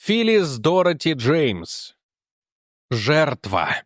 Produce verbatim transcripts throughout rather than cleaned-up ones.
Филлис Дороти Джеймс. Жертва.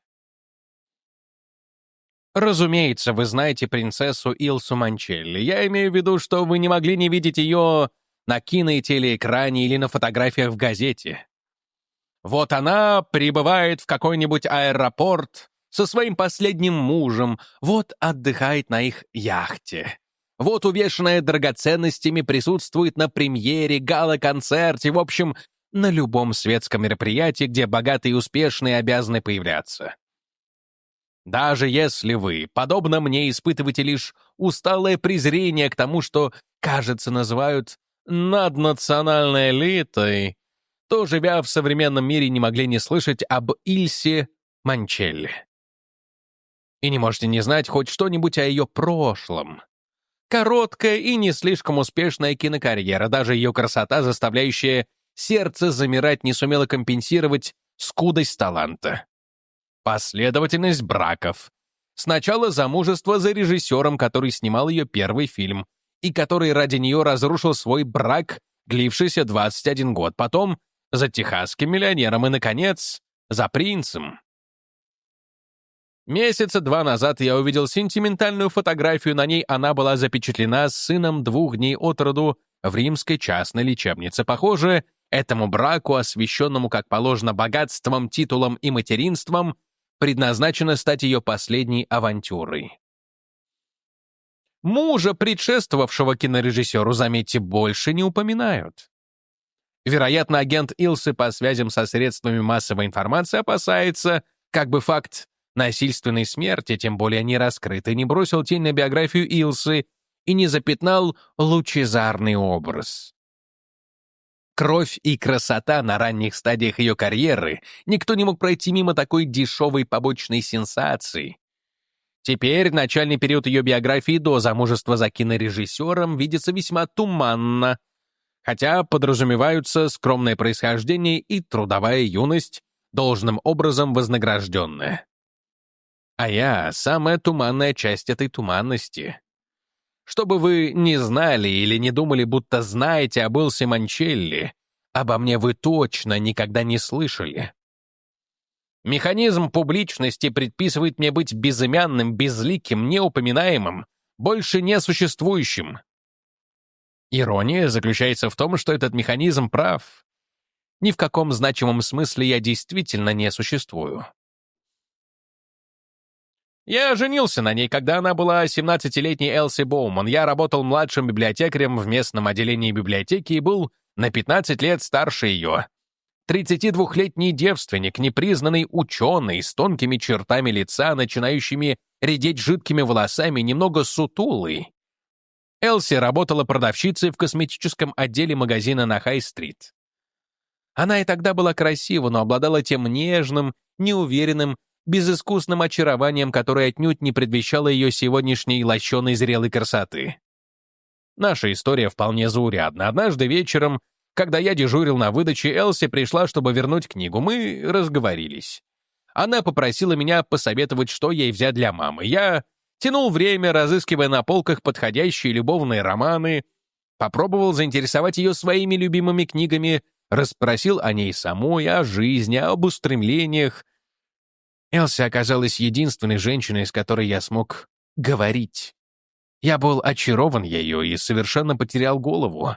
Разумеется, вы знаете принцессу Илсу Манчелли. Я имею в виду, что вы не могли не видеть ее на кино- и телеэкране или на фотографиях в газете. Вот она прибывает в какой-нибудь аэропорт со своим последним мужем, вот отдыхает на их яхте. Вот увешанная драгоценностями присутствует на премьере, гала-концерте, в общем, на любом светском мероприятии, где богатые и успешные обязаны появляться. Даже если вы, подобно мне, испытываете лишь усталое презрение к тому, что, кажется, называют наднациональной элитой, то, живя в современном мире, не могли не слышать об Ильсе Манчелли. И не можете не знать хоть что-нибудь о ее прошлом. Короткая и не слишком успешная кинокарьера, даже ее красота, заставляющая сердце замирать, не сумела компенсировать скудость таланта. Последовательность браков. Сначала замужество за режиссером, который снимал ее первый фильм, и который ради нее разрушил свой брак, длившийся двадцать один год. Потом за техасским миллионером и, наконец, за принцем. Месяца два назад я увидел сентиментальную фотографию. На ней она была запечатлена с сыном двух дней от роду в римской частной лечебнице. Похоже, этому браку, освященному, как положено, богатством, титулом и материнством, предназначено стать ее последней авантюрой. Мужа, предшествовавшего кинорежиссеру, заметьте, больше не упоминают. Вероятно, агент Илсы по связям со средствами массовой информации опасается, как бы факт насильственной смерти, тем более не раскрытый, не бросил тень на биографию Илсы и не запятнал лучезарный образ. Кровь и красота на ранних стадиях ее карьеры, никто не мог пройти мимо такой дешевой побочной сенсации. Теперь начальный период ее биографии до замужества за кинорежиссером видится весьма туманно, хотя подразумеваются скромное происхождение и трудовая юность, должным образом вознагражденная. А я — самая туманная часть этой туманности. Чтобы вы не знали или не думали, будто знаете об Илсе Манчелли, обо мне вы точно никогда не слышали. Механизм публичности предписывает мне быть безымянным, безликим, неупоминаемым, больше не существующим. Ирония заключается в том, что этот механизм прав. Ни в каком значимом смысле я действительно не существую. Я женился на ней, когда она была семнадцатилетней Элси Боуман. Я работал младшим библиотекарем в местном отделении библиотеки и был на пятнадцать лет старше ее. тридцатидвухлетний девственник, непризнанный ученый, с тонкими чертами лица, начинающими редеть жидкими волосами, немного сутулый. Элси работала продавщицей в косметическом отделе магазина на Хай-стрит. Она и тогда была красива, но обладала тем нежным, неуверенным, безыскусным очарованием, которое отнюдь не предвещало ее сегодняшней лощеной зрелой красоты. Наша история вполне заурядна. Однажды вечером, когда я дежурил на выдаче, Элси пришла, чтобы вернуть книгу. Мы разговорились. Она попросила меня посоветовать, что ей взять для мамы. Я тянул время, разыскивая на полках подходящие любовные романы, попробовал заинтересовать ее своими любимыми книгами, расспросил о ней самой, о жизни, об устремлениях. Элси оказалась единственной женщиной, с которой я смог говорить. Я был очарован ею и совершенно потерял голову.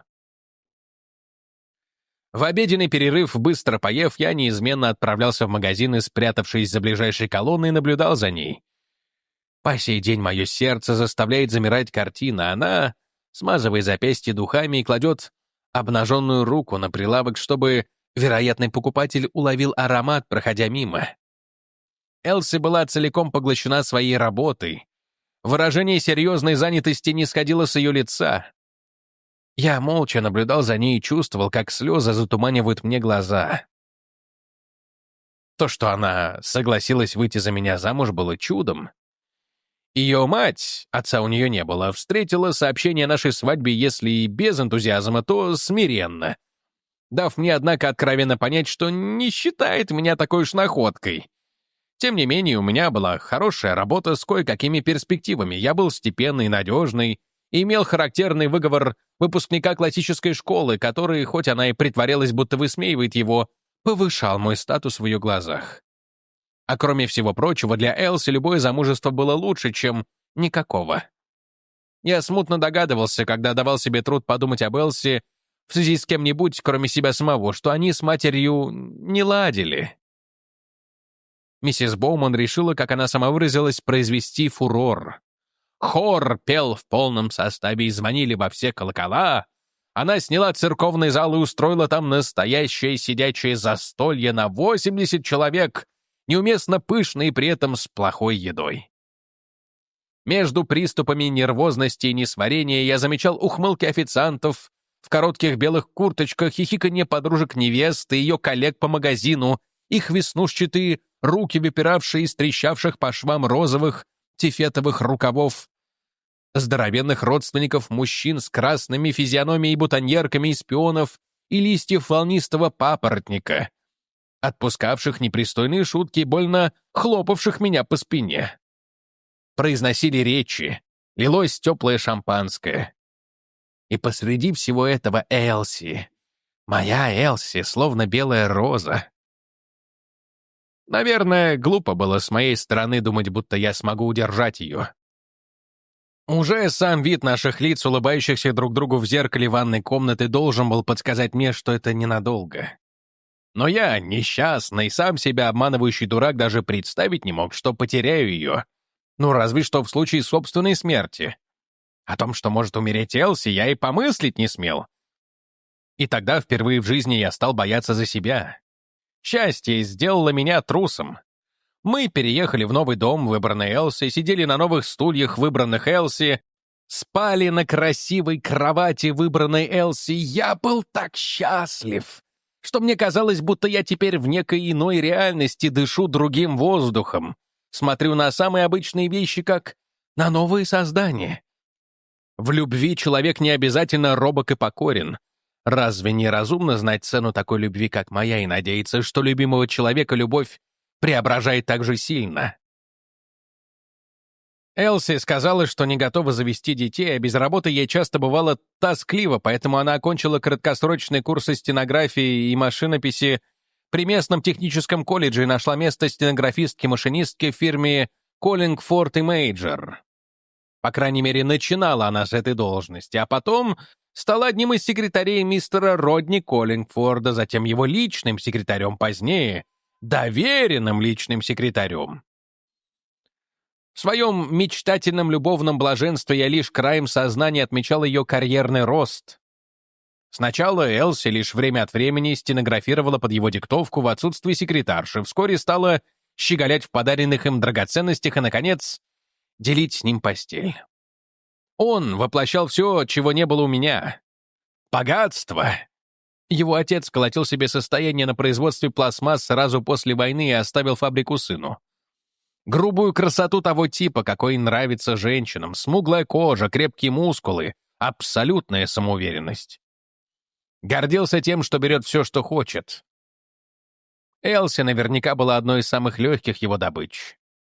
В обеденный перерыв, быстро поев, я неизменно отправлялся в магазин и, спрятавшись за ближайшей колонной, наблюдал за ней. По сей день мое сердце заставляет замирать картина. Она смазывает запястье духами и кладет обнаженную руку на прилавок, чтобы вероятный покупатель уловил аромат, проходя мимо. Элси была целиком поглощена своей работой. Выражение серьезной занятости не сходило с ее лица. Я молча наблюдал за ней и чувствовал, как слезы затуманивают мне глаза. То, что она согласилась выйти за меня замуж, было чудом. Ее мать, отца у нее не было, встретила сообщение о нашей свадьбе, если и без энтузиазма, то смиренно, дав мне, однако, откровенно понять, что не считает меня такой уж находкой. Тем не менее, у меня была хорошая работа с кое-какими перспективами. Я был степенный, надежный и имел характерный выговор выпускника классической школы, который, хоть она и притворялась, будто высмеивает его, повышал мой статус в ее глазах. А кроме всего прочего, для Элси любое замужество было лучше, чем никакого. Я смутно догадывался, когда давал себе труд подумать об Элси в связи с кем-нибудь, кроме себя самого, что они с матерью не ладили. Миссис Боуман решила, как она сама выразилась, произвести фурор. Хор пел в полном составе и звонили во все колокола. Она сняла церковный зал и устроила там настоящее сидячее застолье на восемьдесят человек, неуместно пышное и при этом с плохой едой. Между приступами нервозности и несварения я замечал ухмылки официантов в коротких белых курточках, хихиканье подружек невесты, ее коллег по магазину, их веснушчатые руки, выпиравшие из трещавших по швам розовых тифетовых рукавов, здоровенных родственников мужчин с красными физиономией, бутоньерками из пионов и листьев волнистого папоротника, отпускавших непристойные шутки, больно хлопавших меня по спине. Произносили речи, лилось теплое шампанское. И посреди всего этого Элси, моя Элси, словно белая роза. Наверное, глупо было с моей стороны думать, будто я смогу удержать ее. Уже сам вид наших лиц, улыбающихся друг другу в зеркале ванной комнаты, должен был подсказать мне, что это ненадолго. Но я, несчастный, сам себя обманывающий дурак, даже представить не мог, что потеряю ее. Ну, разве что в случае собственной смерти. О том, что может умереть Элси, я и помыслить не смел. И тогда впервые в жизни я стал бояться за себя. Счастье сделало меня трусом. Мы переехали в новый дом, выбранный Элси, сидели на новых стульях, выбранных Элси, спали на красивой кровати, выбранной Элси. Я был так счастлив, что мне казалось, будто я теперь в некой иной реальности дышу другим воздухом, смотрю на самые обычные вещи, как на новые создания. В любви человек не обязательно робок и покорен. Разве не разумно знать цену такой любви, как моя, и надеяться, что любимого человека любовь преображает так же сильно? Элси сказала, что не готова завести детей, а без работы ей часто бывало тоскливо, поэтому она окончила краткосрочные курсы стенографии и машинописи при местном техническом колледже и нашла место стенографистки-машинистки в фирме «Коллингфорд и Мейджор». По крайней мере, начинала она с этой должности, а потом стала одним из секретарей мистера Родни Коллингфорда, затем его личным секретарем позднее, доверенным личным секретарем. В своем мечтательном любовном блаженстве я лишь краем сознания отмечал ее карьерный рост. Сначала Элси лишь время от времени стенографировала под его диктовку в отсутствие секретарши, вскоре стала щеголять в подаренных им драгоценностях и, наконец, делить с ним постель. Он воплощал все, чего не было у меня. Богатство. Его отец колотил себе состояние на производстве пластмасс сразу после войны и оставил фабрику сыну. Грубую красоту того типа, какой нравится женщинам, смуглая кожа, крепкие мускулы, абсолютная самоуверенность. Гордился тем, что берет все, что хочет. Элси наверняка была одной из самых легких его добыч.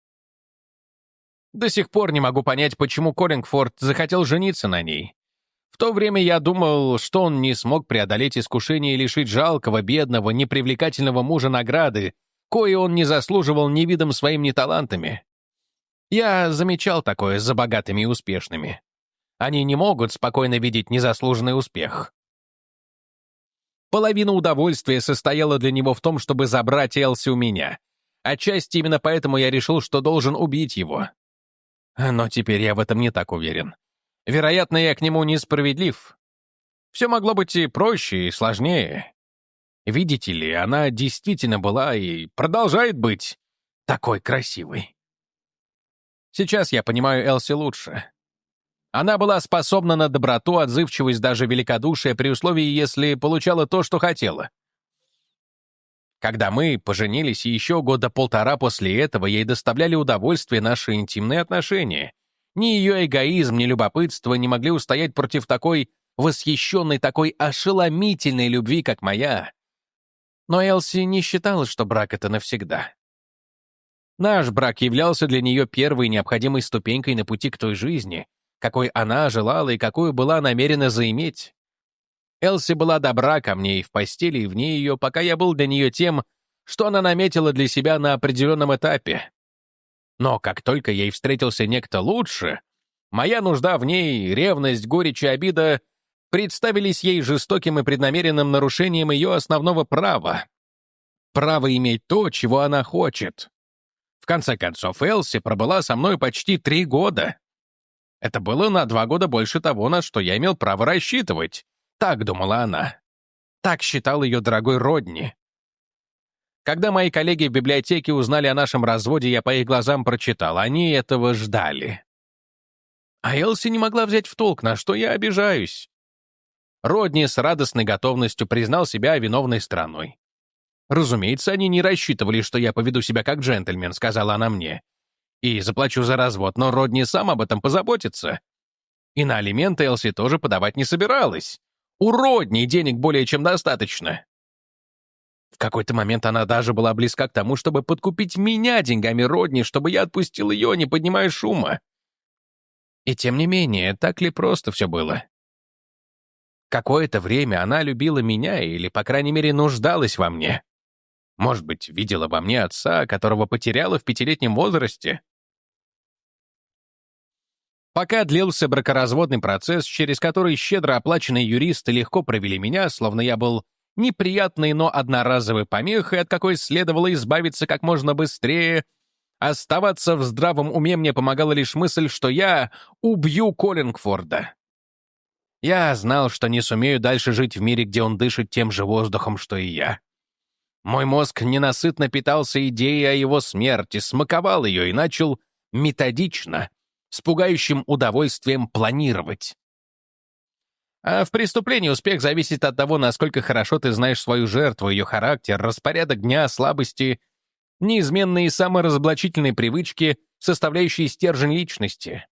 До сих пор не могу понять, почему Коллингфорд захотел жениться на ней. В то время я думал, что он не смог преодолеть искушение и лишить жалкого, бедного, непривлекательного мужа награды, кое он не заслуживал ни видом своим, ни талантами. Я замечал такое за богатыми и успешными. Они не могут спокойно видеть незаслуженный успех. Половина удовольствия состояла для него в том, чтобы забрать Элси у меня. Отчасти именно поэтому я решил, что должен убить его. Но теперь я в этом не так уверен. Вероятно, я к нему несправедлив. Все могло быть и проще, и сложнее. Видите ли, она действительно была и продолжает быть такой красивой. Сейчас я понимаю Элси лучше. Она была способна на доброту, отзывчивость, даже великодушие, при условии, если получала то, что хотела. Когда мы поженились, и еще года полтора после этого ей доставляли удовольствие наши интимные отношения. Ни ее эгоизм, ни любопытство не могли устоять против такой восхищенной, такой ошеломительной любви, как моя. Но Элси не считала, что брак — это навсегда. Наш брак являлся для нее первой необходимой ступенькой на пути к той жизни, какой она желала и какую была намерена заиметь. Элси была добра ко мне и в постели, и вне ее, пока я был для нее тем, что она наметила для себя на определенном этапе. Но как только ей встретился некто лучше, моя нужда в ней, ревность, горечь и обида представились ей жестоким и преднамеренным нарушением ее основного права. Право иметь то, чего она хочет. В конце концов, Элси пробыла со мной почти три года. Это было на два года больше того, на что я имел право рассчитывать. Так думала она. Так считал ее дорогой Родни. Когда мои коллеги в библиотеке узнали о нашем разводе, я по их глазам прочитал. Они этого ждали. А Элси не могла взять в толк, на что я обижаюсь. Родни с радостной готовностью признал себя виновной стороной. «Разумеется, они не рассчитывали, что я поведу себя как джентльмен», — сказала она мне. «И заплачу за развод, но Родни сам об этом позаботится». И на алименты Элси тоже подавать не собиралась. У Родни денег более чем достаточно. В какой-то момент она даже была близка к тому, чтобы подкупить меня деньгами Родни, чтобы я отпустил ее, не поднимая шума. И тем не менее, так ли просто все было? Какое-то время она любила меня или, по крайней мере, нуждалась во мне. Может быть, видела во мне отца, которого потеряла в пятилетнем возрасте? Пока длился бракоразводный процесс, через который щедро оплаченные юристы легко провели меня, словно я был неприятной, но одноразовой помехой, от какой следовало избавиться как можно быстрее, оставаться в здравом уме мне помогала лишь мысль, что я убью Коллингфорда. Я знал, что не сумею дальше жить в мире, где он дышит тем же воздухом, что и я. Мой мозг ненасытно питался идеей о его смерти, смаковал ее и начал методично, с пугающим удовольствием планировать. А в преступлении успех зависит от того, насколько хорошо ты знаешь свою жертву, ее характер, распорядок дня, слабости, неизменные саморазоблачительные привычки, составляющие стержень личности.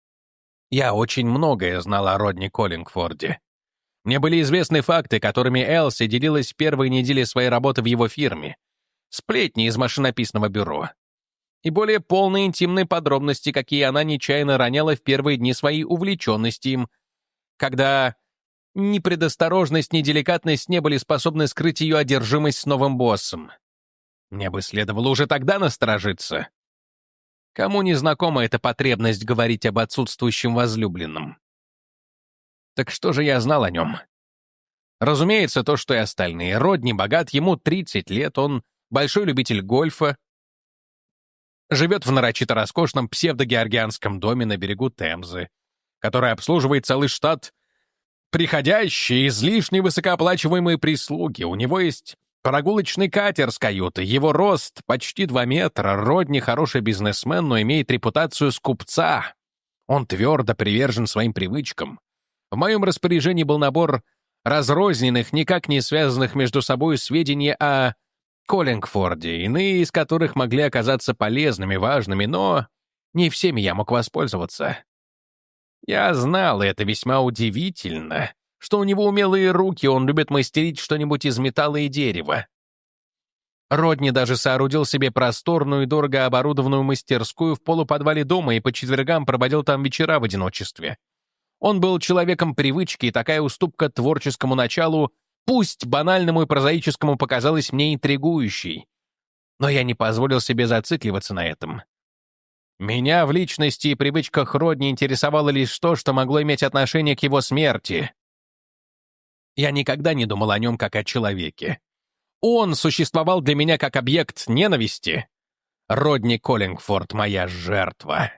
Я очень многое знал о Родни Коллингфорде. Мне были известны факты, которыми Элси делилась в первые недели своей работы в его фирме, сплетни из машинописного бюро и более полные интимные подробности, какие она нечаянно роняла в первые дни своей увлеченности им, когда ни предосторожность, ни деликатность не были способны скрыть ее одержимость с новым боссом. Мне бы следовало уже тогда насторожиться. Кому не знакома эта потребность говорить об отсутствующем возлюбленном? Так что же я знал о нем? Разумеется, то, что и остальные. Родни богат, ему тридцать лет, он большой любитель гольфа, живет в нарочито роскошном псевдогеоргианском доме на берегу Темзы, который обслуживает целый штат приходящие, излишне высокооплачиваемые прислуги. У него есть прогулочный катер с каютой, его рост почти два метра, Родни хороший бизнесмен, но имеет репутацию скупца. Он твердо привержен своим привычкам. В моем распоряжении был набор разрозненных, никак не связанных между собой сведений о Коллингфорде, иные из которых могли оказаться полезными, важными, но не всеми я мог воспользоваться. Я знал, и это весьма удивительно, что у него умелые руки, он любит мастерить что-нибудь из металла и дерева. Родни даже соорудил себе просторную и дорого оборудованную мастерскую в полуподвале дома и по четвергам проводил там вечера в одиночестве. Он был человеком привычки, и такая уступка творческому началу, пусть банальному и прозаическому, показалась мне интригующей. Но я не позволил себе зацикливаться на этом. Меня в личности и привычках Родни интересовало лишь то, что могло иметь отношение к его смерти. Я никогда не думал о нем как о человеке. Он существовал для меня как объект ненависти. Родни Коллингфорд — моя жертва.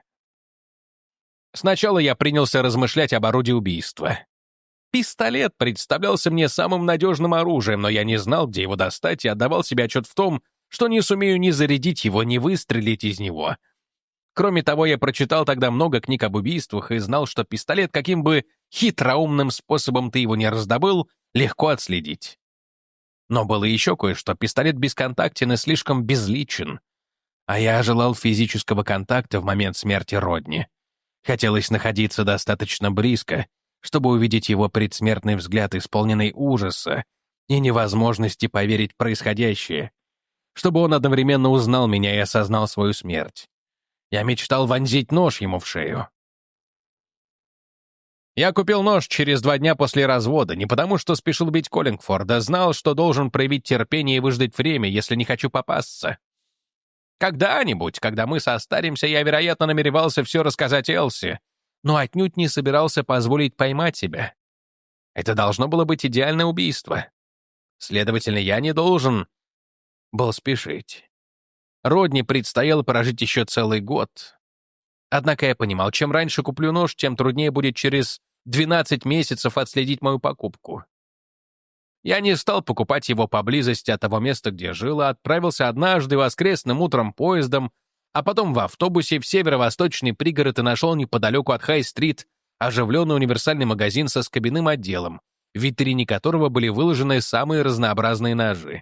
Сначала я принялся размышлять об орудии убийства. Пистолет представлялся мне самым надежным оружием, но я не знал, где его достать, и отдавал себе отчет в том, что не сумею ни зарядить его, ни выстрелить из него. Кроме того, я прочитал тогда много книг об убийствах и знал, что пистолет, каким бы хитроумным способом ты его не раздобыл, легко отследить. Но было еще кое-что. Пистолет бесконтактен и слишком безличен. А я желал физического контакта в момент смерти Родни. Хотелось находиться достаточно близко, чтобы увидеть его предсмертный взгляд, исполненный ужаса и невозможности поверить в происходящее, чтобы он одновременно узнал меня и осознал свою смерть. Я мечтал вонзить нож ему в шею. Я купил нож через два дня после развода, не потому что спешил бить Коллингфорда, знал, что должен проявить терпение и выждать время, если не хочу попасться. Когда-нибудь, когда мы состаримся, я, вероятно, намеревался все рассказать Элси, но отнюдь не собирался позволить поймать себя. Это должно было быть идеальное убийство. Следовательно, я не должен был спешить. Родни предстояло прожить еще целый год. Однако я понимал, чем раньше куплю нож, тем труднее будет через двенадцать месяцев отследить мою покупку. Я не стал покупать его поблизости от того места, где жил, а отправился однажды воскресным утром поездом, а потом в автобусе в северо-восточный пригород и нашел неподалеку от Хай-стрит оживленный универсальный магазин со скобяным отделом, в витрине которого были выложены самые разнообразные ножи.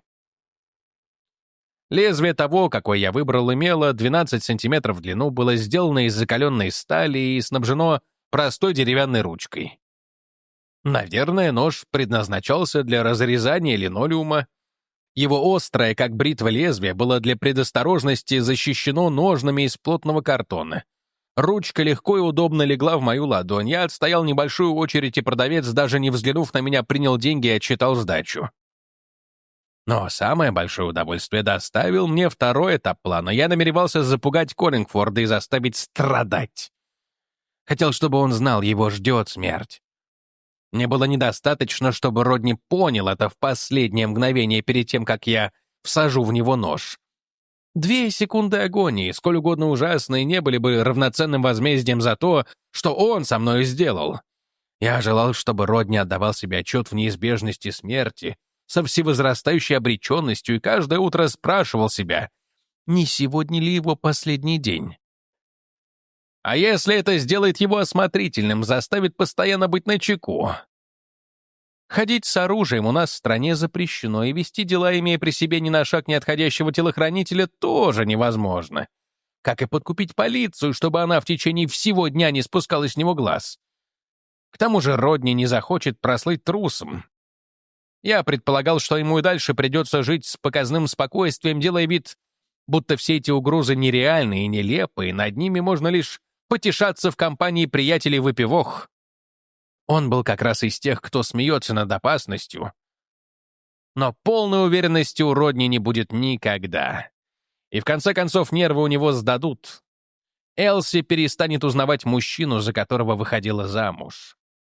Лезвие того, какое я выбрал, имело двенадцать сантиметров в длину, было сделано из закаленной стали и снабжено простой деревянной ручкой. Наверное, нож предназначался для разрезания линолеума. Его острое, как бритва лезвие, было для предосторожности защищено ножнами из плотного картона. Ручка легко и удобно легла в мою ладонь. Я отстоял небольшую очередь, и продавец, даже не взглянув на меня, принял деньги и отсчитал сдачу. Но самое большое удовольствие доставил мне второй этап плана. Я намеревался запугать Коллингфорда и заставить страдать. Хотел, чтобы он знал, его ждет смерть. Мне было недостаточно, чтобы Родни понял это в последнее мгновение перед тем, как я всажу в него нож. Две секунды агонии, сколь угодно ужасные, не были бы равноценным возмездием за то, что он со мной сделал. Я желал, чтобы Родни отдавал себе отчет в неизбежности смерти, со всевозрастающей обреченностью, и каждое утро спрашивал себя, не сегодня ли его последний день. А если это сделает его осмотрительным, заставит постоянно быть начеку? Ходить с оружием у нас в стране запрещено, и вести дела, имея при себе ни на шаг не отходящего телохранителя, тоже невозможно. Как и подкупить полицию, чтобы она в течение всего дня не спускала с него глаз. К тому же Родни не захочет прослыть трусом. Я предполагал, что ему и дальше придется жить с показным спокойствием, делая вид, будто все эти угрозы нереальны и нелепы, и над ними можно лишь потешаться в компании приятелей-выпивох. Он был как раз из тех, кто смеется над опасностью. Но полной уверенности у Родни не будет никогда. И в конце концов нервы у него сдадут. Элси перестанет узнавать мужчину, за которого выходила замуж.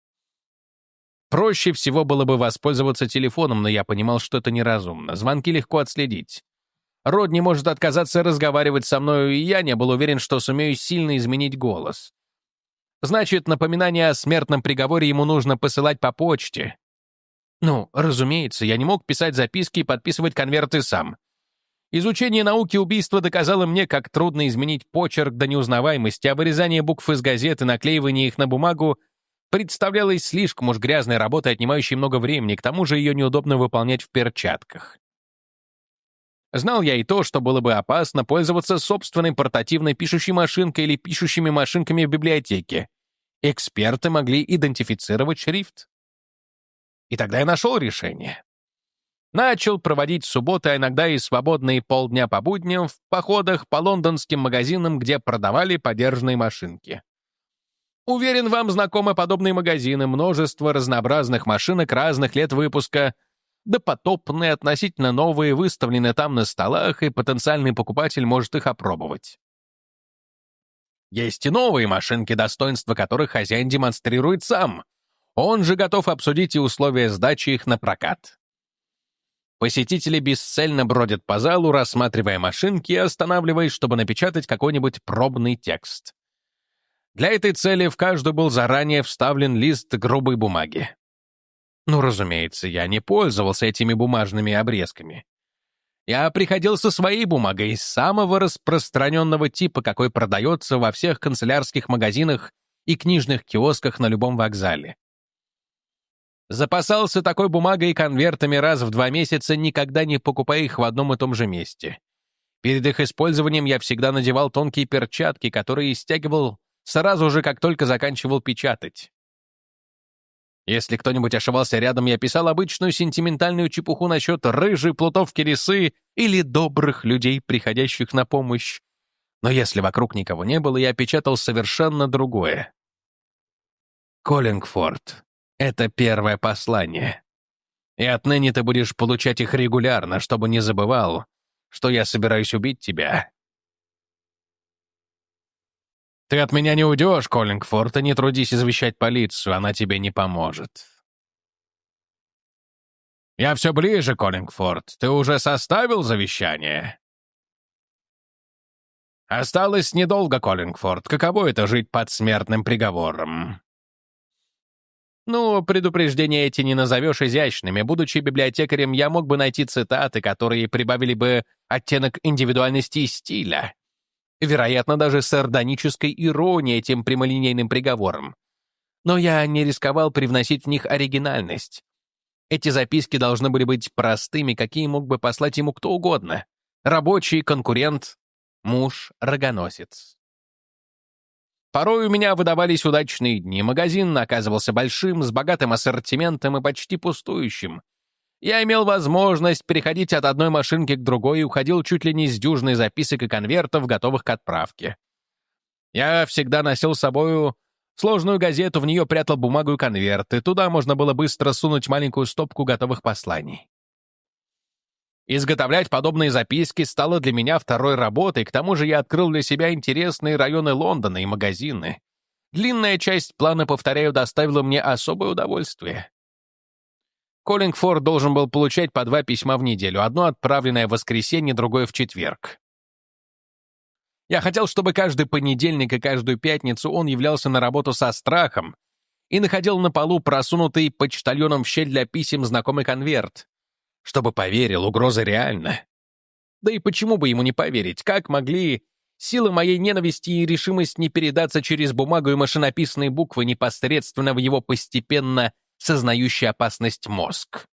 Проще всего было бы воспользоваться телефоном, но я понимал, что это неразумно. Звонки легко отследить. Родни может отказаться разговаривать со мной, и я не был уверен, что сумею сильно изменить голос. Значит, напоминание о смертном приговоре ему нужно посылать по почте. Ну, разумеется, я не мог писать записки и подписывать конверты сам. Изучение науки убийства доказало мне, как трудно изменить почерк до неузнаваемости, а вырезание букв из газет и наклеивание их на бумагу представлялось слишком уж грязной работой, отнимающей много времени, к тому же ее неудобно выполнять в перчатках. Знал я и то, что было бы опасно пользоваться собственной портативной пишущей машинкой или пишущими машинками в библиотеке. Эксперты могли идентифицировать шрифт. И тогда я нашел решение. Начал проводить субботы, а иногда и свободные полдня по будням в походах по лондонским магазинам, где продавали подержанные машинки. Уверен, вам знакомы подобные магазины, множество разнообразных машинок разных лет выпуска, допотопные, относительно новые, выставлены там на столах, и потенциальный покупатель может их опробовать. Есть и новые машинки, достоинства которых хозяин демонстрирует сам. Он же готов обсудить и условия сдачи их на прокат. Посетители бесцельно бродят по залу, рассматривая машинки и останавливаясь, чтобы напечатать какой-нибудь пробный текст. Для этой цели в каждую был заранее вставлен лист грубой бумаги. Ну, разумеется, я не пользовался этими бумажными обрезками. Я приходил со своей бумагой из самого распространенного типа, какой продается во всех канцелярских магазинах и книжных киосках на любом вокзале. Запасался такой бумагой и конвертами раз в два месяца, никогда не покупая их в одном и том же месте. Перед их использованием я всегда надевал тонкие перчатки, которые стягивал сразу же, как только заканчивал печатать. Если кто-нибудь ошивался рядом, я писал обычную сентиментальную чепуху насчет рыжей плутовки лисы или добрых людей, приходящих на помощь. Но если вокруг никого не было, я печатал совершенно другое. Коллингфорд, это первое послание. И отныне ты будешь получать их регулярно, чтобы не забывал, что я собираюсь убить тебя. Ты от меня не уйдешь, Коллингфорд, и не трудись извещать полицию, она тебе не поможет. Я все ближе, Коллингфорд. Ты уже составил завещание? Осталось недолго, Коллингфорд. Каково это — жить под смертным приговором? Ну, предупреждения эти не назовешь изящными. Будучи библиотекарем, я мог бы найти цитаты, которые прибавили бы оттенок индивидуальности и стиля. Вероятно, даже сардонической иронии этим прямолинейным приговором. Но я не рисковал привносить в них оригинальность. Эти записки должны были быть простыми, какие мог бы послать ему кто угодно. Рабочий, конкурент, муж, рогоносец. Порой у меня выдавались удачные дни. Магазин оказывался большим, с богатым ассортиментом и почти пустующим. Я имел возможность переходить от одной машинки к другой и уходил чуть ли не с дюжиной записок и конвертов, готовых к отправке. Я всегда носил с собою сложную газету, в нее прятал бумагу и конверты. Туда можно было быстро сунуть маленькую стопку готовых посланий. Изготовлять подобные записки стало для меня второй работой, к тому же я открыл для себя интересные районы Лондона и магазины. Длинная часть плана, повторяю, доставила мне особое удовольствие. Коллингфорд должен был получать по два письма в неделю, одно отправленное в воскресенье, другое в четверг. Я хотел, чтобы каждый понедельник и каждую пятницу он являлся на работу со страхом и находил на полу просунутый почтальоном в щель для писем знакомый конверт, чтобы поверил, угроза реальна. Да и почему бы ему не поверить? Как могли силы моей ненависти и решимость не передаться через бумагу и машинописные буквы непосредственно в его постепенно сознающий опасность мозг?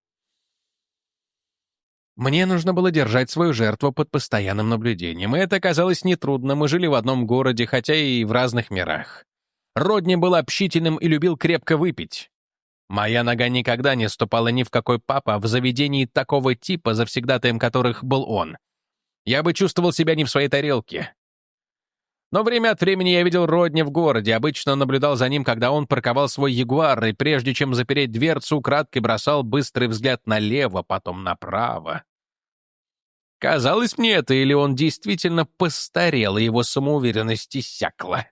Мне нужно было держать свою жертву под постоянным наблюдением, и это оказалось нетрудно. Мы жили в одном городе, хотя и в разных мирах. Родни был общительным и любил крепко выпить. Моя нога никогда не ступала ни в какой паб, а в заведении такого типа, завсегдатаем которых был он. Я бы чувствовал себя не в своей тарелке. Но время от времени я видел Родни в городе, обычно наблюдал за ним, когда он парковал свой ягуар, и прежде чем запереть дверцу, украдкой бросал быстрый взгляд налево, потом направо. Казалось мне это, или он действительно постарел, и его самоуверенность иссякла.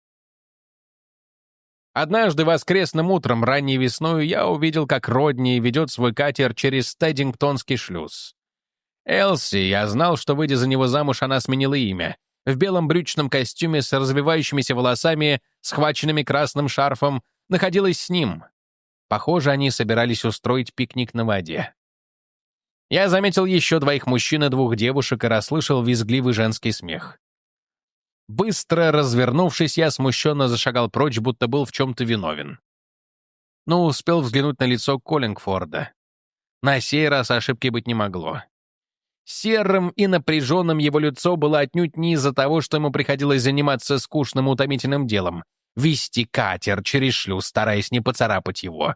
Однажды воскресным утром, ранней весною, я увидел, как Родни ведет свой катер через Стедингтонский шлюз. Элси, я знал, что, выйдя за него замуж, она сменила имя. В белом брючном костюме с развивающимися волосами, схваченными красным шарфом, находилась с ним. Похоже, они собирались устроить пикник на воде. Я заметил еще двоих мужчин и двух девушек и расслышал визгливый женский смех. Быстро развернувшись, я смущенно зашагал прочь, будто был в чем-то виновен. Но успел взглянуть на лицо Коллингфорда. На сей раз ошибки быть не могло. Серым и напряженным его лицо было отнюдь не из-за того, что ему приходилось заниматься скучным и утомительным делом — вести катер через шлюз, стараясь не поцарапать его.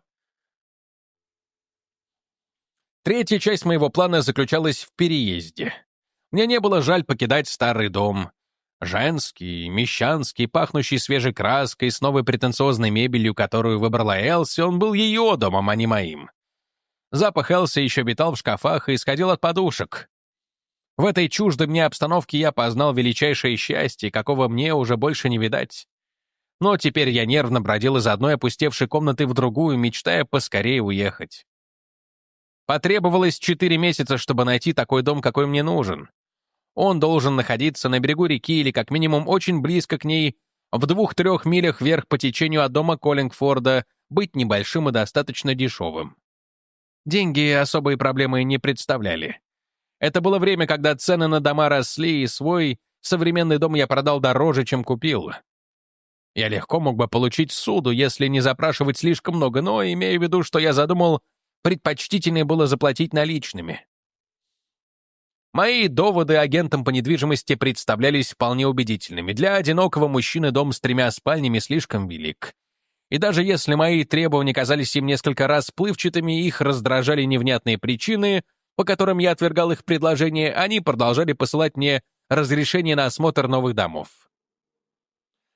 Третья часть моего плана заключалась в переезде. Мне не было жаль покидать старый дом. Женский, мещанский, пахнущий свежей краской, с новой претенциозной мебелью, которую выбрала Элси, он был ее домом, а не моим. Запах Элси еще витал в шкафах и исходил от подушек. В этой чуждой мне обстановке я познал величайшее счастье, какого мне уже больше не видать. Но теперь я нервно бродил из одной опустевшей комнаты в другую, мечтая поскорее уехать. Потребовалось четыре месяца, чтобы найти такой дом, какой мне нужен. Он должен находиться на берегу реки или, как минимум, очень близко к ней, в двух-трех милях вверх по течению от дома Коллингфорда, быть небольшим и достаточно дешевым. Деньги особой проблемы не представляли. Это было время, когда цены на дома росли, и свой современный дом я продал дороже, чем купил. Я легко мог бы получить суду, если не запрашивать слишком много, но, имея в виду, что я задумал, предпочтительнее было заплатить наличными. Мои доводы агентам по недвижимости представлялись вполне убедительными. Для одинокого мужчины дом с тремя спальнями слишком велик. И даже если мои требования казались им несколько расплывчатыми, их раздражали невнятные причины, по которым я отвергал их предложения, они продолжали посылать мне разрешение на осмотр новых домов.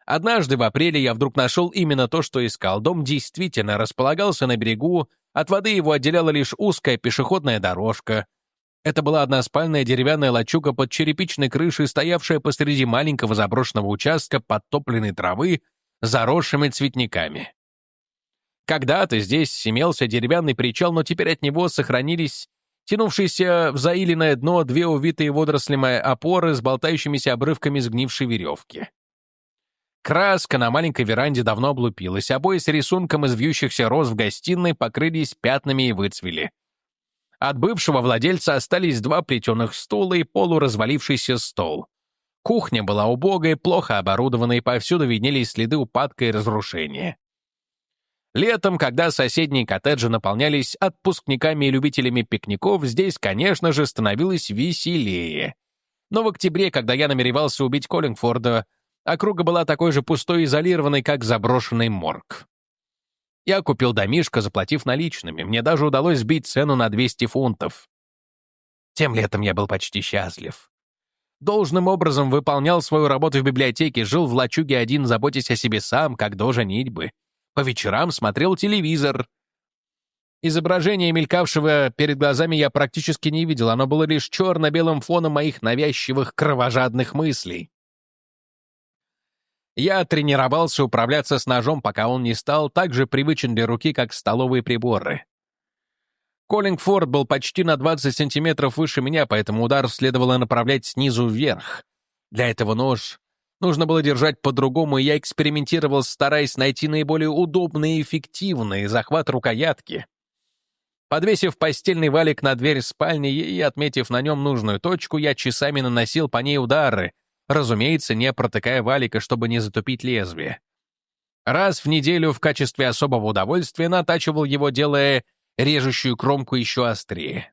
Однажды в апреле я вдруг нашел именно то, что искал. Дом действительно располагался на берегу, от воды его отделяла лишь узкая пешеходная дорожка. Это была односпальная деревянная лачуга под черепичной крышей, стоявшая посреди маленького заброшенного участка подтопленной травы, заросшими цветниками. Когда-то здесь имелся деревянный причал, но теперь от него сохранились тянувшиеся в заиленное дно две увитые водорослями опоры с болтающимися обрывками сгнившей веревки. Краска на маленькой веранде давно облупилась, обои с рисунком из вьющихся роз в гостиной покрылись пятнами и выцвели. От бывшего владельца остались два плетеных стула и полуразвалившийся стол. Кухня была убогой, плохо оборудованной, повсюду виднелись следы упадка и разрушения. Летом, когда соседние коттеджи наполнялись отпускниками и любителями пикников, здесь, конечно же, становилось веселее. Но в октябре, когда я намеревался убить Коллингфорда, округа была такой же пустой и изолированной, как заброшенный морг. Я купил домишко, заплатив наличными. Мне даже удалось сбить цену на двести фунтов. Тем летом я был почти счастлив. Должным образом выполнял свою работу в библиотеке, жил в лачуге один, заботясь о себе сам, как до женитьбы. По вечерам смотрел телевизор. Изображение, мелькавшего перед глазами, я практически не видел. Оно было лишь черно-белым фоном моих навязчивых кровожадных мыслей. Я тренировался управляться с ножом, пока он не стал так же привычен для руки, как столовые приборы. Коллингфорд был почти на двадцать сантиметров выше меня, поэтому удар следовало направлять снизу вверх. Для этого нож нужно было держать по-другому, и я экспериментировал, стараясь найти наиболее удобный и эффективный захват рукоятки. Подвесив постельный валик на дверь спальни и отметив на нем нужную точку, я часами наносил по ней удары, разумеется, не протыкая валика, чтобы не затупить лезвие. Раз в неделю в качестве особого удовольствия натачивал его, делая режущую кромку еще острее.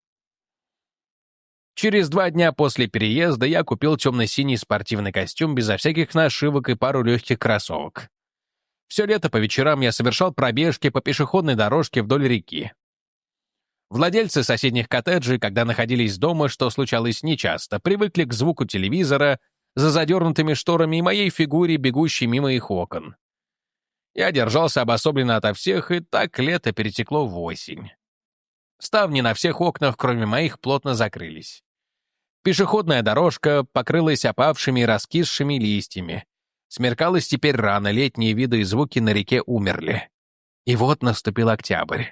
Через два дня после переезда я купил темно-синий спортивный костюм безо всяких нашивок и пару легких кроссовок. Все лето по вечерам я совершал пробежки по пешеходной дорожке вдоль реки. Владельцы соседних коттеджей, когда находились дома, что случалось нечасто, привыкли к звуку телевизора за задернутыми шторами и моей фигуре, бегущей мимо их окон. Я держался обособленно ото всех, и так лето перетекло в осень. Ставни на всех окнах, кроме моих, плотно закрылись. Пешеходная дорожка покрылась опавшими и раскисшими листьями. Смеркалось теперь рано, летние виды и звуки на реке умерли. И вот наступил октябрь.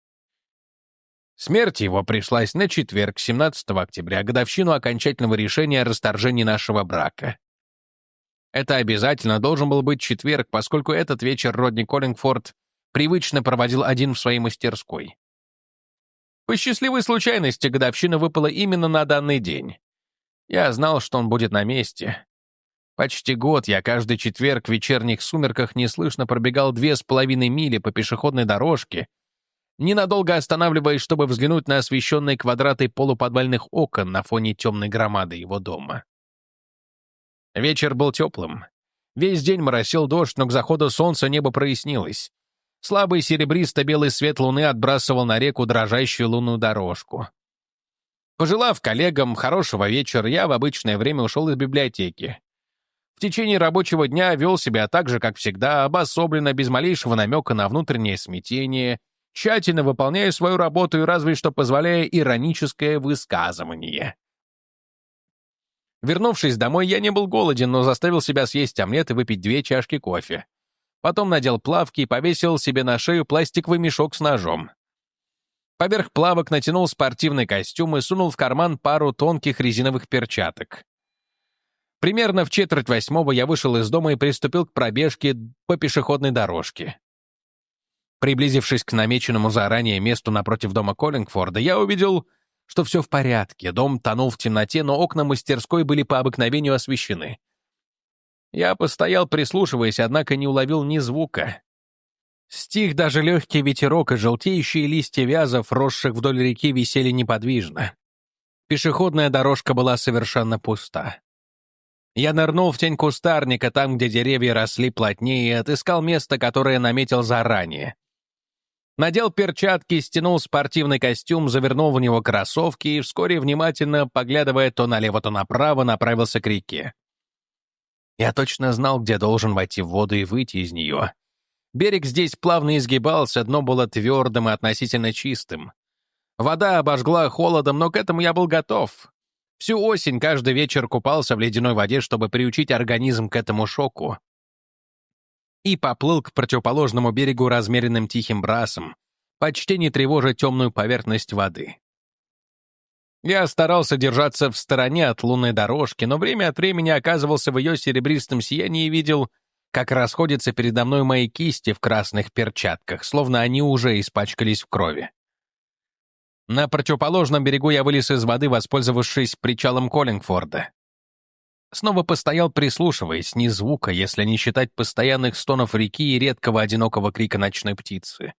Смерть его пришлась на четверг, семнадцатого октября, годовщину окончательного решения о расторжении нашего брака. Это обязательно должен был быть четверг, поскольку этот вечер Родни Коллингфорд привычно проводил один в своей мастерской. По счастливой случайности годовщина выпала именно на данный день. Я знал, что он будет на месте. Почти год я каждый четверг в вечерних сумерках неслышно пробегал две с половиной мили по пешеходной дорожке, ненадолго останавливаясь, чтобы взглянуть на освещенные квадраты полуподвальных окон на фоне темной громады его дома. Вечер был теплым. Весь день моросил дождь, но к заходу солнца небо прояснилось. Слабый серебристо-белый свет луны отбрасывал на реку дрожащую лунную дорожку. Пожелав коллегам хорошего вечера, я в обычное время ушел из библиотеки. В течение рабочего дня вел себя так же, как всегда, обособленно, без малейшего намека на внутреннее смятение, тщательно выполняя свою работу и разве что позволяя ироническое высказывание. Вернувшись домой, я не был голоден, но заставил себя съесть омлет и выпить две чашки кофе. Потом надел плавки и повесил себе на шею пластиковый мешок с ножом. Поверх плавок натянул спортивный костюм и сунул в карман пару тонких резиновых перчаток. Примерно в четверть восьмого я вышел из дома и приступил к пробежке по пешеходной дорожке. Приблизившись к намеченному заранее месту напротив дома Коллингфорда, я увидел, что все в порядке. Дом тонул в темноте, но окна мастерской были по обыкновению освещены. Я постоял, прислушиваясь, однако не уловил ни звука. Стих даже легкий ветерок, и желтеющие листья вязов, росших вдоль реки, висели неподвижно. Пешеходная дорожка была совершенно пуста. Я нырнул в тень кустарника, там, где деревья росли плотнее, и отыскал место, которое наметил заранее. Надел перчатки, стянул спортивный костюм, завернул в него кроссовки и вскоре, внимательно поглядывая то налево, то направо, направился к реке. Я точно знал, где должен войти в воду и выйти из нее. Берег здесь плавно изгибался, дно было твердым и относительно чистым. Вода обожгла холодом, но к этому я был готов. Всю осень каждый вечер купался в ледяной воде, чтобы приучить организм к этому шоку. И поплыл к противоположному берегу размеренным тихим брасом, почти не тревожа темную поверхность воды. Я старался держаться в стороне от лунной дорожки, но время от времени оказывался в ее серебристом сиянии и видел, как расходятся передо мной мои кисти в красных перчатках, словно они уже испачкались в крови. На противоположном берегу я вылез из воды, воспользовавшись причалом Коллингфорда. Снова постоял, прислушиваясь, ни звука, если не считать постоянных стонов реки и редкого одинокого крика ночной птицы.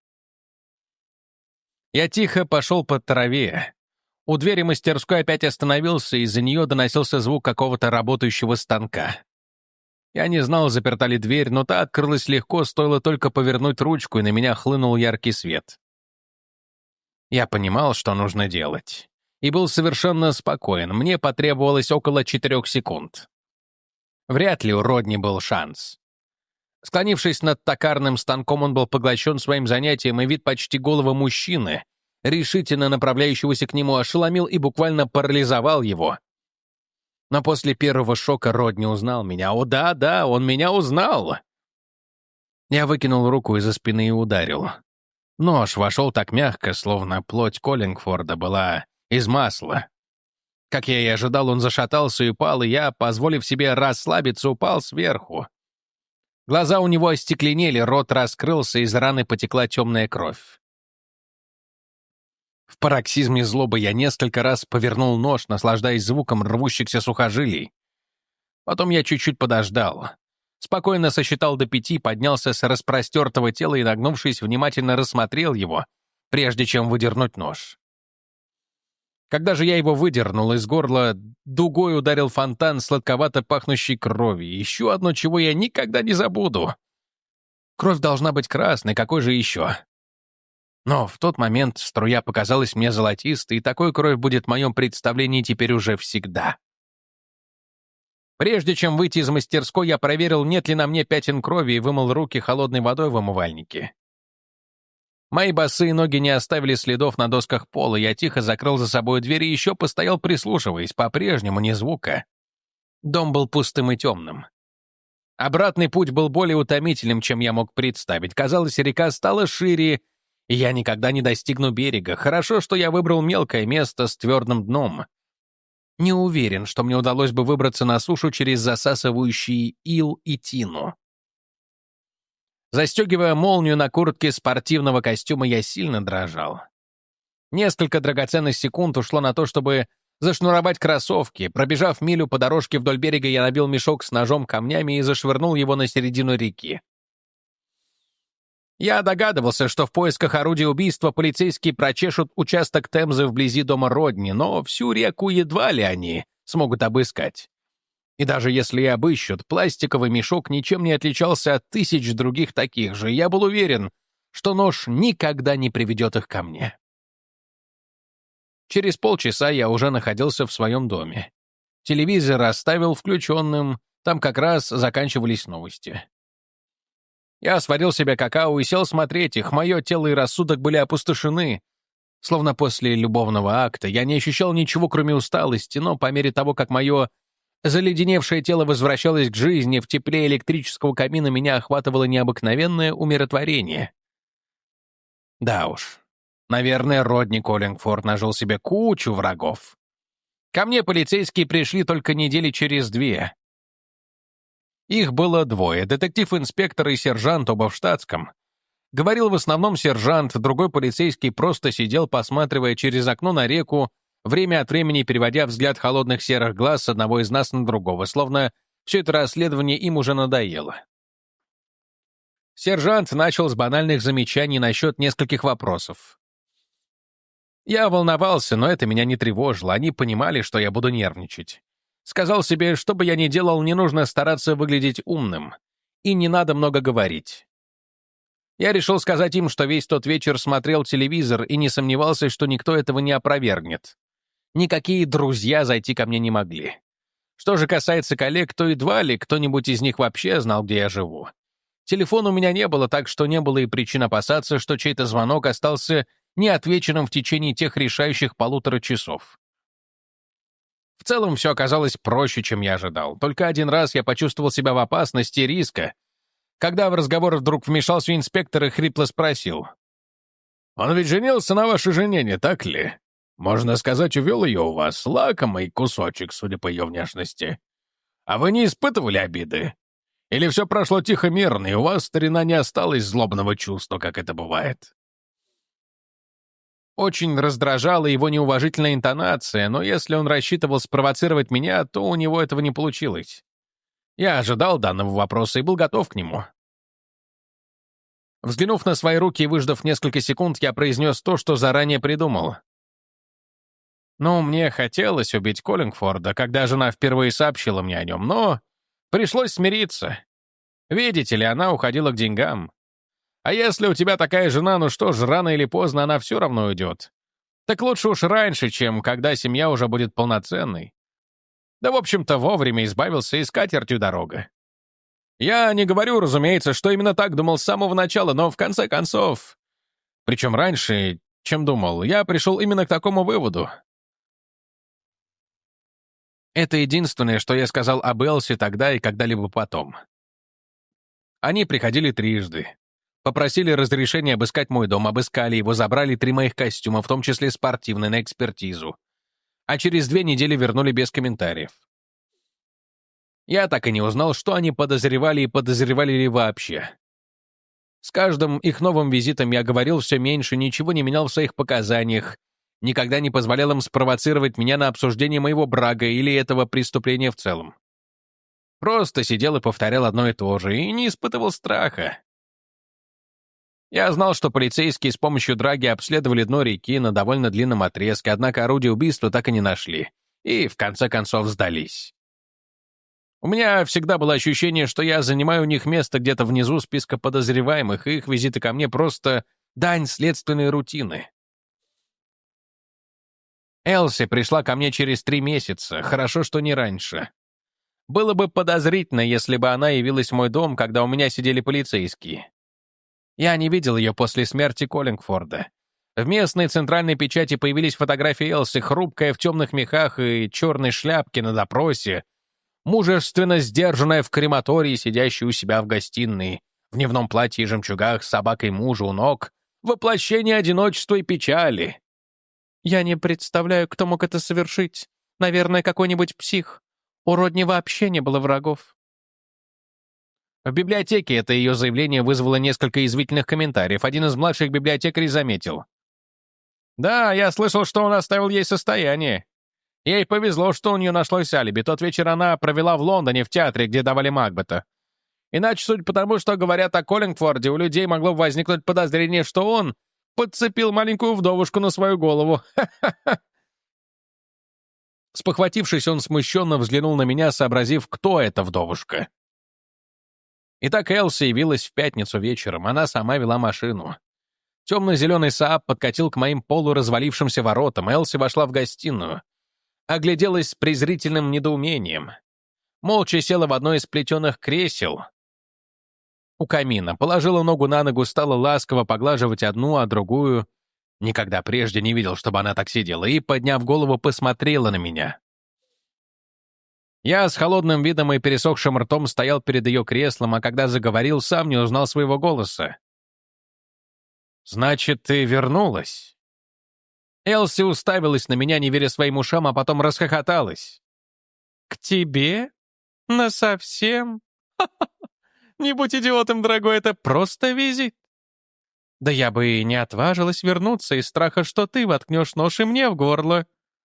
Я тихо пошел по траве. У двери мастерской опять остановился, и из-за нее доносился звук какого-то работающего станка. Я не знал, заперта ли дверь, но та открылась легко, стоило только повернуть ручку, и на меня хлынул яркий свет. Я понимал, что нужно делать, и был совершенно спокоен. Мне потребовалось около четырех секунд. Вряд ли у Родни был шанс. Склонившись над токарным станком, он был поглощен своим занятием, и вид почти голого мужчины, решительно направляющегося к нему, ошеломил и буквально парализовал его. Но после первого шока Родни узнал меня. О, да, да, он меня узнал! Я выкинул руку из-за спины и ударил. Нож вошел так мягко, словно плоть Коллингфорда была из масла. Как я и ожидал, он зашатался и упал, и я, позволив себе расслабиться, упал сверху. Глаза у него остекленели, рот раскрылся, из раны потекла темная кровь. В пароксизме злобы я несколько раз повернул нож, наслаждаясь звуком рвущихся сухожилий. Потом я чуть-чуть подождал. Спокойно сосчитал до пяти, поднялся с распростертого тела и, нагнувшись, внимательно рассмотрел его, прежде чем выдернуть нож. Когда же я его выдернул, из горла дугой ударил фонтан сладковато пахнущей крови. Еще одно, чего я никогда не забуду. Кровь должна быть красной, какой же еще? Но в тот момент струя показалась мне золотистой, и такой кровь будет в моем представлении теперь уже всегда. Прежде чем выйти из мастерской, я проверил, нет ли на мне пятен крови, и вымыл руки холодной водой в умывальнике. Мои босые ноги не оставили следов на досках пола, я тихо закрыл за собой дверь и еще постоял, прислушиваясь, по-прежнему ни звука. Дом был пустым и темным. Обратный путь был более утомительным, чем я мог представить. Казалось, река стала шире, и я никогда не достигну берега. Хорошо, что я выбрал мелкое место с твердым дном. Не уверен, что мне удалось бы выбраться на сушу через засасывающий ил и тину. Застегивая молнию на куртке спортивного костюма, я сильно дрожал. Несколько драгоценных секунд ушло на то, чтобы зашнуровать кроссовки. Пробежав милю по дорожке вдоль берега, я набил мешок с ножом, камнями и зашвырнул его на середину реки. Я догадывался, что в поисках орудия убийства полицейские прочешут участок Темзы вблизи дома Родни, но всю реку едва ли они смогут обыскать. И даже если и обыщут, пластиковый мешок ничем не отличался от тысяч других таких же. Я был уверен, что нож никогда не приведет их ко мне. Через полчаса я уже находился в своем доме. Телевизор оставил включенным, там как раз заканчивались новости. Я сварил себе какао и сел смотреть их. Мое тело и рассудок были опустошены. Словно после любовного акта я не ощущал ничего, кроме усталости, но по мере того, как мое заледеневшее тело возвращалось к жизни, в тепле электрического камина меня охватывало необыкновенное умиротворение. Да уж, наверное, Родни Коллингфорд нажил себе кучу врагов. Ко мне полицейские пришли только недели через две. Их было двое — детектив-инспектор и сержант, оба в штатском. Говорил в основном сержант, другой полицейский просто сидел, посматривая через окно на реку, время от времени переводя взгляд холодных серых глаз с одного из нас на другого, словно все это расследование им уже надоело. Сержант начал с банальных замечаний насчет нескольких вопросов. Я волновался, но это меня не тревожило, они понимали, что я буду нервничать. Сказал себе, что бы я ни делал, не нужно стараться выглядеть умным, и не надо много говорить. Я решил сказать им, что весь тот вечер смотрел телевизор и не сомневался, что никто этого не опровергнет. Никакие друзья зайти ко мне не могли. Что же касается коллег, то едва ли кто-нибудь из них вообще знал, где я живу. Телефона у меня не было, так что не было и причин опасаться, что чей-то звонок остался неотвеченным в течение тех решающих полутора часов. В целом все оказалось проще, чем я ожидал. Только один раз я почувствовал себя в опасности и риска, когда в разговор вдруг вмешался инспектор и хрипло спросил. «Он ведь женился на вашей жене, не так ли? Можно сказать, увел ее у вас, лакомый кусочек, судя по ее внешности. А вы не испытывали обиды? Или все прошло тихо-мирно, и у вас, старина, не осталось злобного чувства, как это бывает?» Очень раздражала его неуважительная интонация, но если он рассчитывал спровоцировать меня, то у него этого не получилось. Я ожидал данного вопроса и был готов к нему. Взглянув на свои руки и выждав несколько секунд, я произнес то, что заранее придумал. Ну, мне хотелось убить Коллингфорда, когда жена впервые сообщила мне о нем, но пришлось смириться. Видите ли, она уходила к деньгам. А если у тебя такая жена, ну что ж, рано или поздно она все равно уйдет. Так лучше уж раньше, чем когда семья уже будет полноценной. Да, в общем-то, вовремя избавился, и с катертью дорога. Я не говорю, разумеется, что именно так думал с самого начала, но в конце концов... Причем раньше, чем думал, я пришел именно к такому выводу. Это единственное, что я сказал об Элси тогда и когда-либо потом. Они приходили трижды. Попросили разрешения обыскать мой дом, обыскали его, забрали три моих костюма, в том числе спортивный, на экспертизу. А через две недели вернули без комментариев. Я так и не узнал, что они подозревали и подозревали ли вообще. С каждым их новым визитом я говорил все меньше, ничего не менял в своих показаниях, никогда не позволял им спровоцировать меня на обсуждение моего брага или этого преступления в целом. Просто сидел и повторял одно и то же, и не испытывал страха. Я знал, что полицейские с помощью драги обследовали дно реки на довольно длинном отрезке, однако орудие убийства так и не нашли, и в конце концов сдались. У меня всегда было ощущение, что я занимаю у них место где-то внизу списка подозреваемых, и их визиты ко мне просто дань следственной рутины. Элси пришла ко мне через три месяца, хорошо, что не раньше. Было бы подозрительно, если бы она явилась в мой дом, когда у меня сидели полицейские. Я не видел ее после смерти Коллингфорда. В местной центральной печати появились фотографии Элси, хрупкая в темных мехах и черной шляпке на допросе, мужественно сдержанная в крематории, сидящая у себя в гостиной, в дневном платье и жемчугах, с собакой мужа у ног, воплощение одиночества и печали. Я не представляю, кто мог это совершить. Наверное, какой-нибудь псих. У Родни вообще не было врагов. В библиотеке это ее заявление вызвало несколько язвительных комментариев. Один из младших библиотекарей заметил. «Да, я слышал, что он оставил ей состояние. Ей повезло, что у нее нашлось алиби. Тот вечер она провела в Лондоне, в театре, где давали Макбета. Иначе, судя по тому, что говорят о Коллингфорде, у людей могло возникнуть подозрение, что он подцепил маленькую вдовушку на свою голову. Ха-ха-ха!» Спохватившись, он смущенно взглянул на меня, сообразив, кто эта вдовушка. Итак, Элси явилась в пятницу вечером. Она сама вела машину. Темно-зеленый Сааб подкатил к моим полуразвалившимся воротам. Элси вошла в гостиную. Огляделась с презрительным недоумением. Молча села в одно из плетеных кресел у камина, положила ногу на ногу, стала ласково поглаживать одну, а другую. Никогда прежде не видел, чтобы она так сидела, и, подняв голову, посмотрела на меня. Я с холодным видом и пересохшим ртом стоял перед ее креслом, а когда заговорил, сам не узнал своего голоса. «Значит, ты вернулась?» Элси уставилась на меня, не веря своим ушам, а потом расхохоталась. «К тебе? Насовсем? Не будь идиотом, дорогой, это просто визит. Да я бы и не отважилась вернуться из страха, что ты воткнешь нож и мне в горло».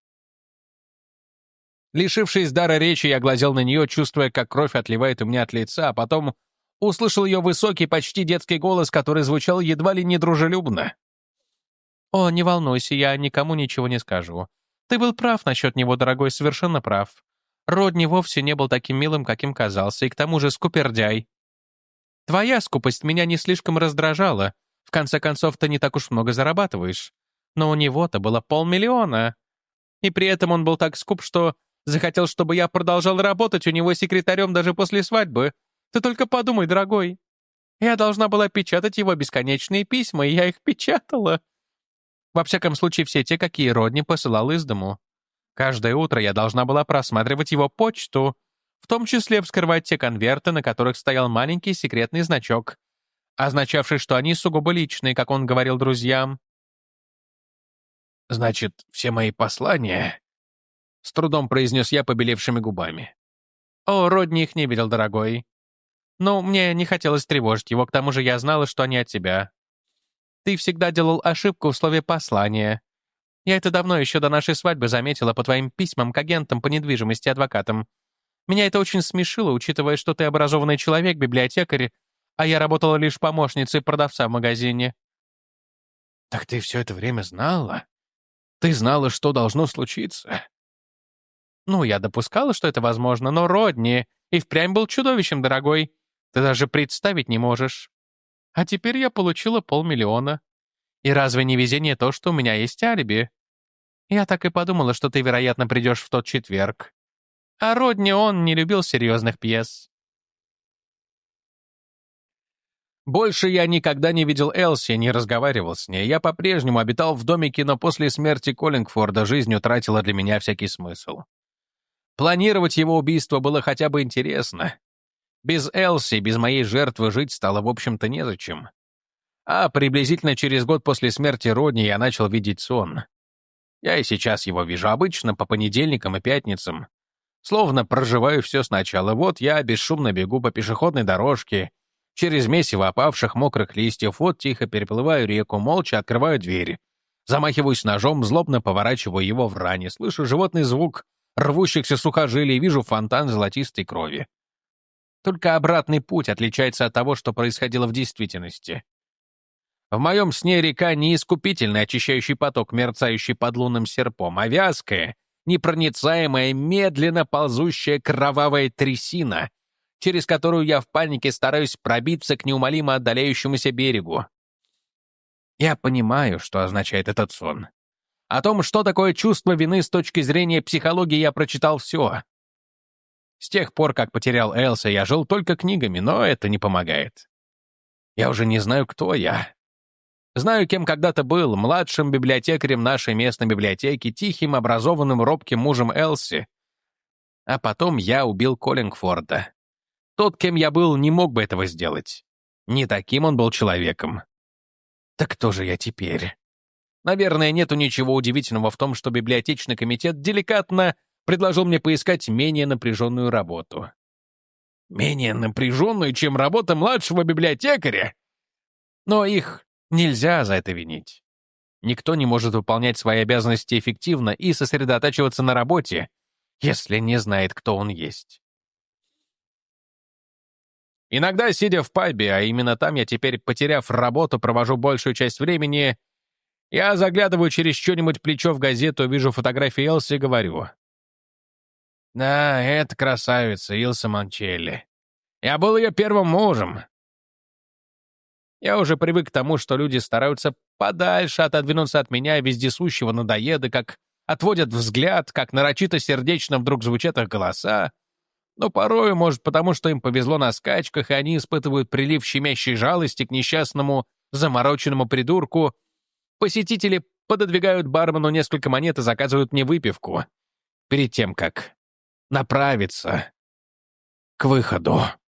Лишившись дара речи, я глазел на нее, чувствуя, как кровь отливает у меня от лица, а потом услышал ее высокий, почти детский голос, который звучал едва ли не дружелюбно. «О, не волнуйся, я никому ничего не скажу. Ты был прав насчет него, дорогой, совершенно прав. Родни вовсе не был таким милым, каким казался, и к тому же скупердяй. Твоя скупость меня не слишком раздражала. В конце концов, ты не так уж много зарабатываешь. Но у него-то было полмиллиона. И при этом он был так скуп, что Захотел, чтобы я продолжал работать у него секретарем даже после свадьбы. Ты только подумай, дорогой. Я должна была печатать его бесконечные письма, и я их печатала. Во всяком случае, все те, какие Родни посылал из дому. Каждое утро я должна была просматривать его почту, в том числе вскрывать те конверты, на которых стоял маленький секретный значок, означавший, что они сугубо личные, как он говорил друзьям. «Значит, все мои послания...» — с трудом произнес я побелевшими губами. «О, Родни их не видел, дорогой. Но мне не хотелось тревожить его, к тому же я знала, что они от тебя. Ты всегда делал ошибку в слове «послание». Я это давно, еще до нашей свадьбы, заметила по твоим письмам к агентам по недвижимости и адвокатам. Меня это очень смешило, учитывая, что ты образованный человек, библиотекарь, а я работала лишь помощницей продавца в магазине». «Так ты все это время знала? Ты знала, что должно случиться?» «Ну, я допускала, что это возможно, но Родни и впрямь был чудовищем, дорогой. Ты даже представить не можешь. А теперь я получила полмиллиона. И разве не везение то, что у меня есть алиби? Я так и подумала, что ты, вероятно, придешь в тот четверг. А Родни, он не любил серьезных пьес». Больше я никогда не видел Элси, не разговаривал с ней. Я по-прежнему обитал в домике, но после смерти Коллингфорда жизнь утратила для меня всякий смысл. Планировать его убийство было хотя бы интересно. Без Элси, без моей жертвы жить стало, в общем-то, незачем. А приблизительно через год после смерти Родни я начал видеть сон. Я и сейчас его вижу обычно по понедельникам и пятницам. Словно проживаю все сначала. Вот я бесшумно бегу по пешеходной дорожке, через месиво опавших мокрых листьев, вот тихо переплываю реку, молча открываю дверь. Замахиваюсь ножом, злобно поворачиваю его в ране, слышу животный звук рвущихся сухожилий, вижу фонтан золотистой крови. Только обратный путь отличается от того, что происходило в действительности. В моем сне река не искупительный очищающий поток, мерцающий под лунным серпом, а вязкая, непроницаемая, медленно ползущая кровавая трясина, через которую я в панике стараюсь пробиться к неумолимо отдаляющемуся берегу. Я понимаю, что означает этот сон. О том, что такое чувство вины с точки зрения психологии, я прочитал все. С тех пор, как потерял Элси, я жил только книгами, но это не помогает. Я уже не знаю, кто я. Знаю, кем когда-то был, младшим библиотекарем нашей местной библиотеки, тихим, образованным, робким мужем Элси. А потом я убил Коллингфорда. Тот, кем я был, не мог бы этого сделать. Не таким он был человеком. Так кто же я теперь? Наверное, нету ничего удивительного в том, что библиотечный комитет деликатно предложил мне поискать менее напряженную работу. Менее напряженную, чем работа младшего библиотекаря? Но их нельзя за это винить. Никто не может выполнять свои обязанности эффективно и сосредотачиваться на работе, если не знает, кто он есть. Иногда, сидя в пабе, а именно там я теперь, потеряв работу, провожу большую часть времени, я заглядываю через что-нибудь плечо в газету, вижу фотографии Элси и говорю: «Да, это красавица, Илса Мончелли. Я был ее первым мужем». Я уже привык к тому, что люди стараются подальше отодвинуться от меня, вездесущего надоеда, как отводят взгляд, как нарочито сердечно вдруг звучат их голоса. Но порою, может, потому что им повезло на скачках, и они испытывают прилив щемящей жалости к несчастному, замороченному придурку, посетители пододвигают бармену несколько монет и заказывают мне выпивку перед тем, как направиться к выходу.